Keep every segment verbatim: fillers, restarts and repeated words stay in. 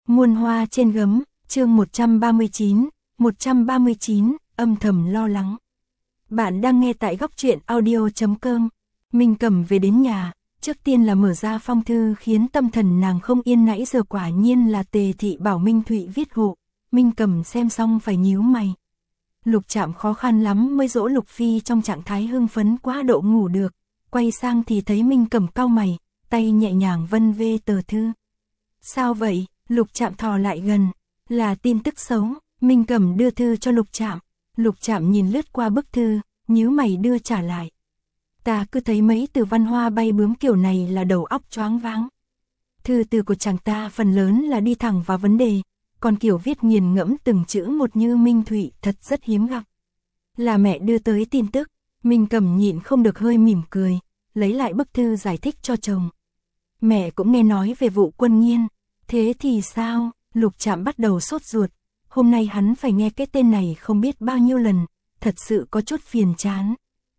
Muôn hoa trên gấm, chương một trăm ba mươi chín, một trăm ba mươi chín, âm thầm lo lắng. Bạn đang nghe tại góc truyện audio chấm com. Minh Cẩm về đến nhà, trước tiên là mở ra phong thư khiến tâm thần nàng không yên nãy giờ, quả nhiên là Tề thị bảo Minh Thụy viết hộ. Minh Cẩm xem xong phải nhíu mày. Lục Trạm khó khăn lắm mới dỗ Lục Phi trong trạng thái hưng phấn quá độ ngủ được, quay sang thì thấy Minh Cẩm cau mày, tay nhẹ nhàng vân vê tờ thư. Sao vậy? Lục Trạm thò lại gần. Là tin tức xấu. Minh Cẩm đưa thư cho Lục Trạm. Lục Trạm nhìn lướt qua bức thư, nhíu mày đưa trả lại. Ta cứ thấy mấy từ văn hoa bay bướm kiểu này là đầu óc choáng váng. Thư từ của chàng ta phần lớn là đi thẳng vào vấn đề, còn kiểu viết nghiền ngẫm từng chữ một như Minh Thụy thật rất hiếm gặp. Là mẹ đưa tới tin tức. Minh Cẩm nhịn không được hơi mỉm cười, lấy lại bức thư giải thích cho chồng. Mẹ cũng nghe nói về vụ Quân Nghiên. Thế thì sao? Lục Trạm bắt đầu sốt ruột. Hôm nay hắn phải nghe cái tên này không biết bao nhiêu lần, thật sự có chút phiền chán.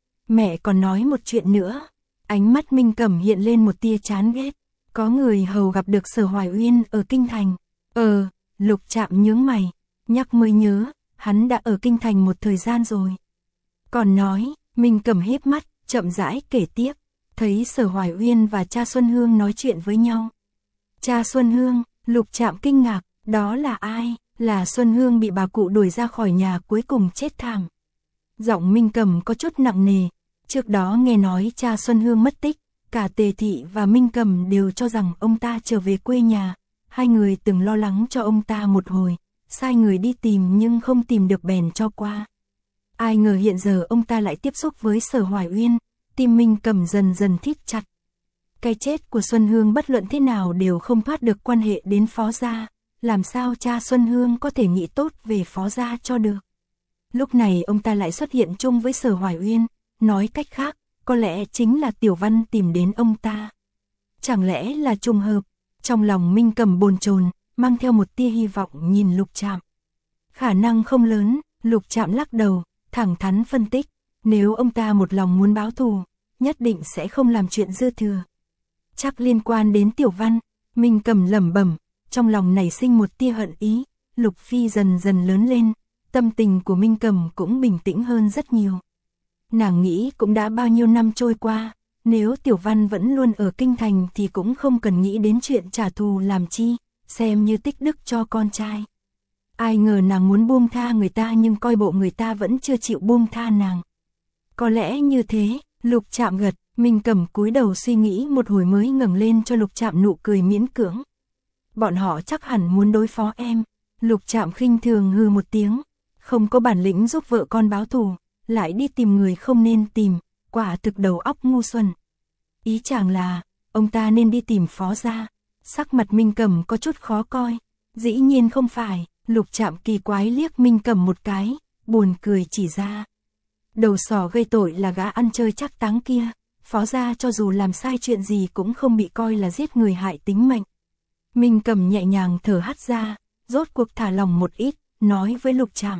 Mẹ còn nói một chuyện nữa. Ánh mắt Minh Cẩm hiện lên một tia chán ghét. Có người hầu gặp được Sở Hoài Uyên ở Kinh Thành. Ờ, Lục Trạm nhướng mày, nhắc mới nhớ, hắn đã ở Kinh Thành một thời gian rồi. Còn nói, Minh Cẩm híp mắt, chậm rãi kể tiếp, thấy Sở Hoài Uyên và cha Xuân Hương nói chuyện với nhau. Cha Xuân Hương? Lục Trạm kinh ngạc, đó là ai? Là Xuân Hương bị bà cụ đuổi ra khỏi nhà cuối cùng chết thảm. Giọng Minh Cẩm có chút nặng nề, trước đó nghe nói cha Xuân Hương mất tích, cả Tề thị và Minh Cẩm đều cho rằng ông ta trở về quê nhà, hai người từng lo lắng cho ông ta một hồi, sai người đi tìm nhưng không tìm được bèn cho qua. Ai ngờ hiện giờ ông ta lại tiếp xúc với Sở Hoài Uyên, tim Minh Cẩm dần dần thít chặt. Cái chết của Xuân Hương bất luận thế nào đều không thoát được quan hệ đến Phó gia, làm sao cha Xuân Hương có thể nghĩ tốt về Phó gia cho được. Lúc này ông ta lại xuất hiện chung với Sở Hoài Uyên, nói cách khác, có lẽ chính là Tiểu Văn tìm đến ông ta. Chẳng lẽ là trùng hợp? Trong lòng Minh Cẩm bồn chồn, mang theo một tia hy vọng nhìn Lục Trạm. Khả năng không lớn. Lục Trạm lắc đầu, thẳng thắn phân tích, nếu ông ta một lòng muốn báo thù, nhất định sẽ không làm chuyện dư thừa. Chắc liên quan đến Tiểu Văn. Minh Cẩm lẩm bẩm, trong lòng nảy sinh một tia hận ý. Lục Phi dần dần lớn lên, tâm tình của Minh Cẩm cũng bình tĩnh hơn rất nhiều. Nàng nghĩ cũng đã bao nhiêu năm trôi qua, nếu Tiểu Văn vẫn luôn ở Kinh Thành thì cũng không cần nghĩ đến chuyện trả thù làm chi, xem như tích đức cho con trai. Ai ngờ nàng muốn buông tha người ta nhưng coi bộ người ta vẫn chưa chịu buông tha nàng. Có lẽ như thế. Lục Trạm gật. Minh Cẩm cúi đầu suy nghĩ một hồi mới ngẩng lên cho Lục Trạm nụ cười miễn cưỡng. Bọn họ chắc hẳn muốn đối phó em. Lục Trạm khinh thường hừ một tiếng, không có bản lĩnh giúp vợ con báo thù, lại đi tìm người không nên tìm, quả thực đầu óc ngu xuẩn. Ý chàng là, ông ta nên đi tìm Phó gia. Sắc mặt Minh Cẩm có chút khó coi. Dĩ nhiên không phải. Lục Trạm kỳ quái liếc Minh Cẩm một cái, buồn cười chỉ ra. Đầu sỏ gây tội là gã ăn chơi trác táng kia, Phó gia cho dù làm sai chuyện gì cũng không bị coi là giết người hại tính mệnh. Minh Cẩm nhẹ nhàng thở hắt ra, rốt cuộc thả lòng một ít, nói với Lục Trạm.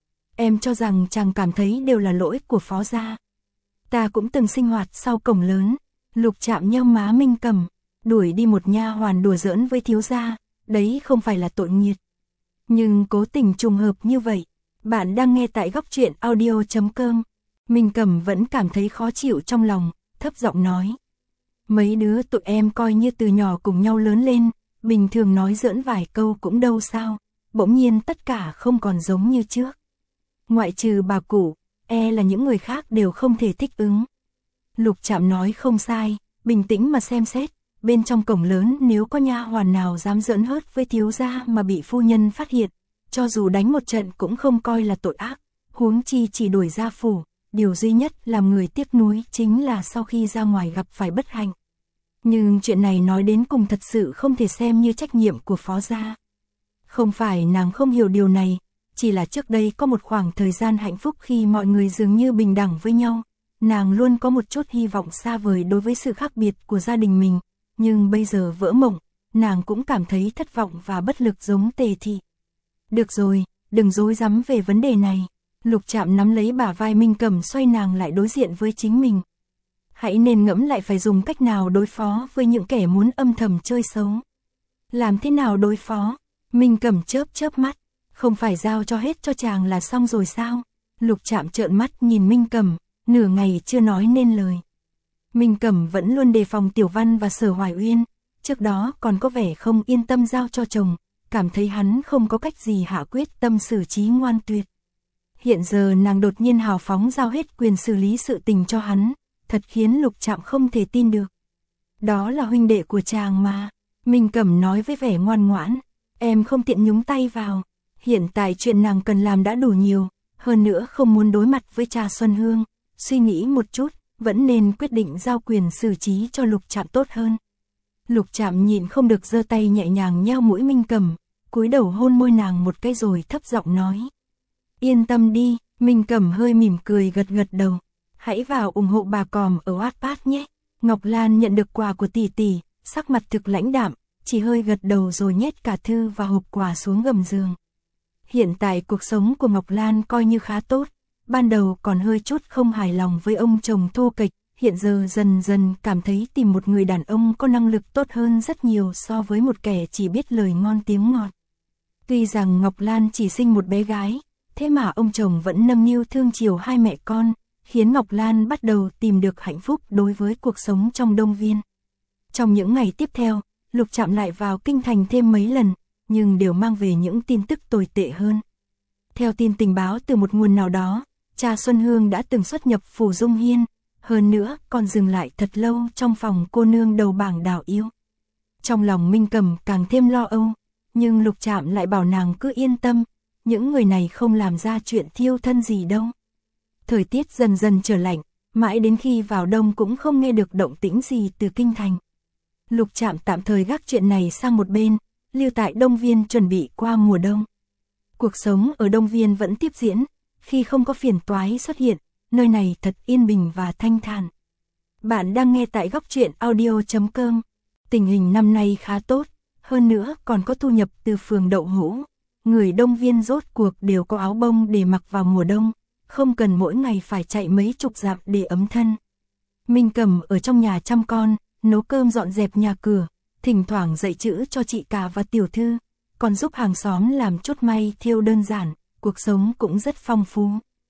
Em cho rằng chàng cảm thấy đều là lỗi của Phó gia. Ta cũng từng sinh hoạt sau cổng lớn. Lục Trạm nheo má Minh Cẩm, đuổi đi một nha hoàn đùa giỡn với thiếu gia, đấy không phải là tội nghiệt. Nhưng cố tình trùng hợp như vậy. Bạn đang nghe tại góc truyện audio chấm com. Minh Cẩm vẫn cảm thấy khó chịu trong lòng, thấp giọng nói. Mấy đứa tụi em coi như từ nhỏ cùng nhau lớn lên, bình thường nói giỡn vài câu cũng đâu sao, bỗng nhiên tất cả không còn giống như trước. Ngoại trừ bà cụ, e là những người khác đều không thể thích ứng. Lục Trạm nói không sai, bình tĩnh mà xem xét, bên trong cổng lớn nếu có nha hoàn nào dám giỡn hớt với thiếu gia mà bị phu nhân phát hiện, cho dù đánh một trận cũng không coi là tội ác, huống chi chỉ đuổi ra phủ. Điều duy nhất làm người tiếc nuối chính là sau khi ra ngoài gặp phải bất hạnh. Nhưng chuyện này nói đến cùng thật sự không thể xem như trách nhiệm của Phó gia. Không phải nàng không hiểu điều này, chỉ là trước đây có một khoảng thời gian hạnh phúc khi mọi người dường như bình đẳng với nhau. Nàng luôn có một chút hy vọng xa vời đối với sự khác biệt của gia đình mình, nhưng bây giờ vỡ mộng, nàng cũng cảm thấy thất vọng và bất lực giống Tề thị. Được rồi, đừng rối rắm về vấn đề này. Lục Trạm nắm lấy bả vai Minh Cẩm xoay nàng lại đối diện với chính mình. Hãy nên ngẫm lại phải dùng cách nào đối phó với những kẻ muốn âm thầm chơi xấu. Làm thế nào đối phó? Minh Cẩm chớp chớp mắt, không phải giao cho hết cho chàng là xong rồi sao? Lục Trạm trợn mắt nhìn Minh Cẩm, nửa ngày chưa nói nên lời. Minh Cẩm vẫn luôn đề phòng Tiểu Văn và Sở Hoài Uyên, trước đó còn có vẻ không yên tâm giao cho chồng, cảm thấy hắn không có cách gì hạ quyết tâm xử trí ngoan tuyệt. Hiện giờ nàng đột nhiên hào phóng giao hết quyền xử lý sự tình cho hắn, thật khiến Lục Trạm không thể tin được. Đó là huynh đệ của chàng mà, Minh Cẩm nói với vẻ ngoan ngoãn, em không tiện nhúng tay vào, hiện tại chuyện nàng cần làm đã đủ nhiều, hơn nữa không muốn đối mặt với cha Xuân Hương, suy nghĩ một chút, vẫn nên quyết định giao quyền xử trí cho Lục Trạm tốt hơn. Lục Trạm nhịn không được giơ tay nhẹ nhàng nheo mũi Minh Cẩm, cúi đầu hôn môi nàng một cái rồi thấp giọng nói. Yên tâm đi, Minh Cẩm hơi mỉm cười gật gật đầu. Hãy vào ủng hộ bà Còm ở Wattpad nhé. Ngọc Lan nhận được quà của tỷ tỷ, sắc mặt thực lãnh đạm, chỉ hơi gật đầu rồi nhét cả thư và hộp quà xuống gầm giường. Hiện tại cuộc sống của Ngọc Lan coi như khá tốt, ban đầu còn hơi chút không hài lòng với ông chồng thô kệch, hiện giờ dần dần cảm thấy tìm một người đàn ông có năng lực tốt hơn rất nhiều so với một kẻ chỉ biết lời ngon tiếng ngọt. Tuy rằng Ngọc Lan chỉ sinh một bé gái, thế mà ông chồng vẫn nâng niu thương chiều hai mẹ con, khiến Ngọc Lan bắt đầu tìm được hạnh phúc đối với cuộc sống trong Đông Viên. Trong những ngày tiếp theo, Lục Trạm lại vào kinh thành thêm mấy lần, nhưng đều mang về những tin tức tồi tệ hơn. Theo tin tình báo từ một nguồn nào đó, cha Xuân Hương đã từng xuất nhập phủ Dung Hiên, hơn nữa còn dừng lại thật lâu trong phòng cô nương đầu bảng Đào Yêu. Trong lòng Minh Cẩm càng thêm lo âu, nhưng Lục Trạm lại bảo nàng cứ yên tâm, những người này không làm ra chuyện thiêu thân gì đâu. Thời tiết dần dần trở lạnh, mãi đến khi vào đông cũng không nghe được động tĩnh gì từ kinh thành. Lục Trạm tạm thời gác chuyện này sang một bên, lưu tại Đông Viên chuẩn bị qua mùa đông. Cuộc sống ở Đông Viên vẫn tiếp diễn, khi không có phiền toái xuất hiện, nơi này thật yên bình và thanh thản. Bạn đang nghe tại góc truyện audio chấm com. Tình hình năm nay khá tốt, hơn nữa còn có thu nhập từ phường đậu hũ. Người Đông Viên rốt cuộc đều có áo bông để mặc vào mùa đông, không cần mỗi ngày phải chạy mấy chục dặm để ấm thân. Minh Cẩm ở trong nhà chăm con, nấu cơm dọn dẹp nhà cửa, thỉnh thoảng dạy chữ cho chị cả và tiểu thư, còn giúp hàng xóm làm chút may thêu đơn giản, cuộc sống cũng rất phong phú.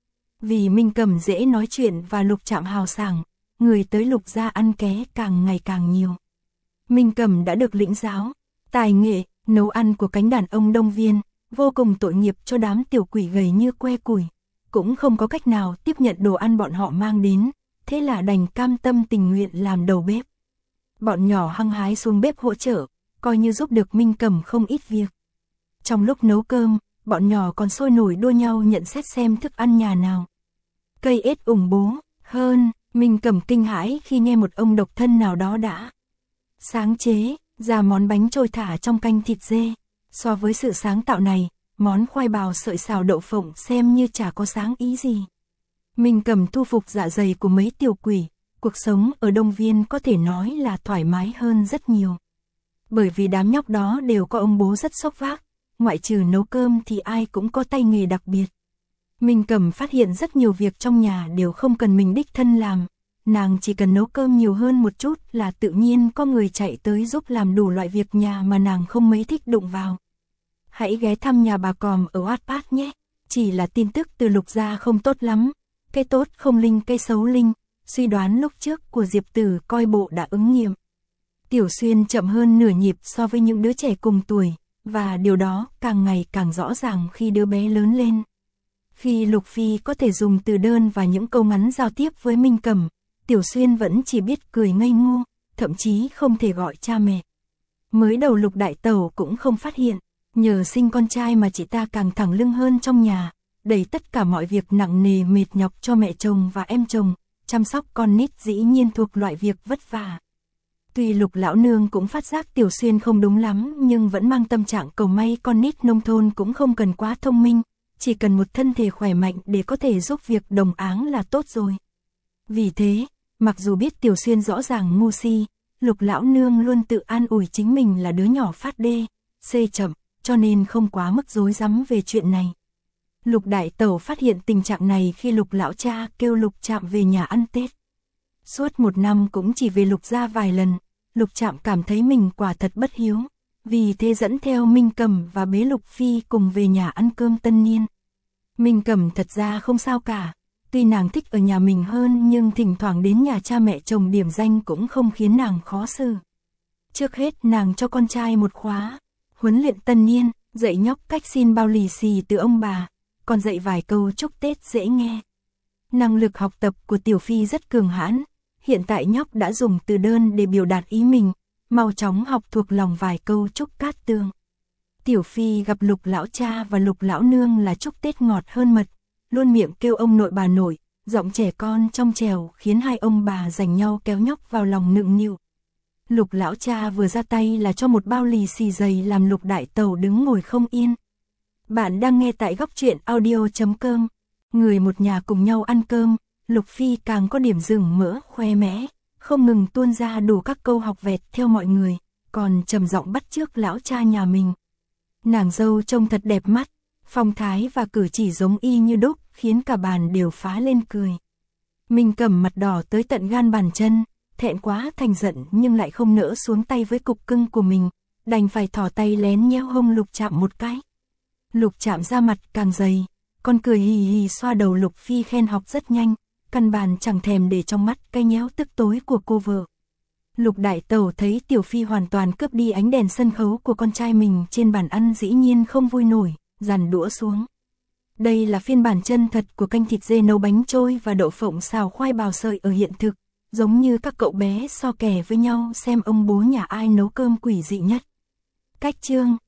Vì Minh Cẩm dễ nói chuyện và Lục Trạm hào sảng, người tới Lục gia ăn ké càng ngày càng nhiều. Minh Cẩm đã được lĩnh giáo, tài nghệ, nấu ăn của cánh đàn ông Đông Viên, vô cùng tội nghiệp cho đám tiểu quỷ gầy như que củi, cũng không có cách nào tiếp nhận đồ ăn bọn họ mang đến, thế là đành cam tâm tình nguyện làm đầu bếp. Bọn nhỏ hăng hái xuống bếp hỗ trợ, coi như giúp được Minh Cẩm không ít việc. Trong lúc nấu cơm, bọn nhỏ còn sôi nổi đua nhau nhận xét xem thức ăn nhà nào cây ết ủng bố hơn. Minh Cẩm kinh hãi khi nghe một ông độc thân nào đó đã sáng chế ra món bánh trôi thả trong canh thịt dê. So với sự sáng tạo này, món khoai bào sợi xào đậu phộng xem như chả có sáng ý gì. Minh Cẩm thu phục dạ dày của mấy tiểu quỷ, cuộc sống ở Đông Viên có thể nói là thoải mái hơn rất nhiều. Bởi vì đám nhóc đó đều có ông bố rất xốc vác, ngoại trừ nấu cơm thì ai cũng có tay nghề đặc biệt. Minh Cẩm phát hiện rất nhiều việc trong nhà đều không cần mình đích thân làm, nàng chỉ cần nấu cơm nhiều hơn một chút là tự nhiên có người chạy tới giúp làm đủ loại việc nhà mà nàng không mấy thích đụng vào. Hãy ghé thăm nhà bà Còm ở Wattpad nhé, chỉ là tin tức từ Lục gia không tốt lắm, cái tốt không linh cái xấu linh, suy đoán lúc trước của Diệp Tử coi bộ đã ứng nghiệm. Tiểu Xuyên chậm hơn nửa nhịp so với những đứa trẻ cùng tuổi, và điều đó càng ngày càng rõ ràng khi đứa bé lớn lên. Khi Lục Phi có thể dùng từ đơn và những câu ngắn giao tiếp với Minh Cẩm, Tiểu Xuyên vẫn chỉ biết cười ngây ngô, thậm chí không thể gọi cha mẹ. Mới đầu Lục Đại Tẩu cũng không phát hiện, nhờ sinh con trai mà chị ta càng thẳng lưng hơn trong nhà, đẩy tất cả mọi việc nặng nề mệt nhọc cho mẹ chồng và em chồng, chăm sóc con nít dĩ nhiên thuộc loại việc vất vả. Tuy Lục lão nương cũng phát giác Tiểu Xuyên không đúng lắm, nhưng vẫn mang tâm trạng cầu may con nít nông thôn cũng không cần quá thông minh, chỉ cần một thân thể khỏe mạnh để có thể giúp việc đồng áng là tốt rồi. Vì thế, mặc dù biết Tiểu Xuyên rõ ràng ngu si, Lục lão nương luôn tự an ủi chính mình là đứa nhỏ phát đê, xê chậm, cho nên không quá mức rối rắm về chuyện này. Lục Đại Tẩu phát hiện tình trạng này khi Lục lão cha kêu Lục Trạm về nhà ăn Tết. Suốt một năm cũng chỉ về Lục gia vài lần, Lục Trạm cảm thấy mình quả thật bất hiếu. vì thế dẫn theo Minh Cẩm và bế Lục Phi cùng về nhà ăn cơm tân niên. Minh Cẩm thật ra không sao cả, tuy nàng thích ở nhà mình hơn nhưng thỉnh thoảng đến nhà cha mẹ chồng điểm danh cũng không khiến nàng khó xử. Trước hết nàng cho con trai một khóa, huấn luyện tân niên, dạy nhóc cách xin bao lì xì từ ông bà, còn dạy vài câu chúc Tết dễ nghe. Năng lực học tập của Tiểu Phi rất cường hãn, hiện tại nhóc đã dùng từ đơn để biểu đạt ý mình, mau chóng học thuộc lòng vài câu chúc cát tường. Tiểu Phi gặp Lục lão cha và Lục lão nương là chúc Tết ngọt hơn mật, luôn miệng kêu ông nội bà nội, giọng trẻ con trong trèo khiến hai ông bà giành nhau kéo nhóc vào lòng nựng nịu. Lục lão cha vừa ra tay là cho một bao lì xì dày làm Lục đại tẩu đứng ngồi không yên. Bạn đang nghe tại góc truyện audio chấm com. Người một nhà cùng nhau ăn cơm, Lục Phi càng có điểm dừng mỡ khoe mẽ, không ngừng tuôn ra đủ các câu học vẹt theo mọi người, còn trầm giọng bắt chước lão cha nhà mình. Nàng dâu trông thật đẹp mắt, phong thái và cử chỉ giống y như đúc, khiến cả bàn đều phá lên cười. Minh Cẩm mặt đỏ tới tận gan bàn chân, thẹn quá thành giận nhưng lại không nỡ xuống tay với cục cưng của mình, đành phải thò tay lén nhéo hông Lục Trạm một cái. Lục Trạm ra mặt càng dày, còn cười hì hì xoa đầu Lục Phi khen học rất nhanh, căn bản chẳng thèm để trong mắt cái nhéo tức tối của cô vợ. Lục đại tẩu thấy Tiểu Phi hoàn toàn cướp đi ánh đèn sân khấu của con trai mình trên bàn ăn dĩ nhiên không vui nổi, dằn đũa xuống. Đây là phiên bản chân thật của canh thịt dê nấu bánh trôi và đậu phộng xào khoai bào sợi ở hiện thực, giống như các cậu bé so kè với nhau xem ông bố nhà ai nấu cơm quỷ dị nhất. Cách chương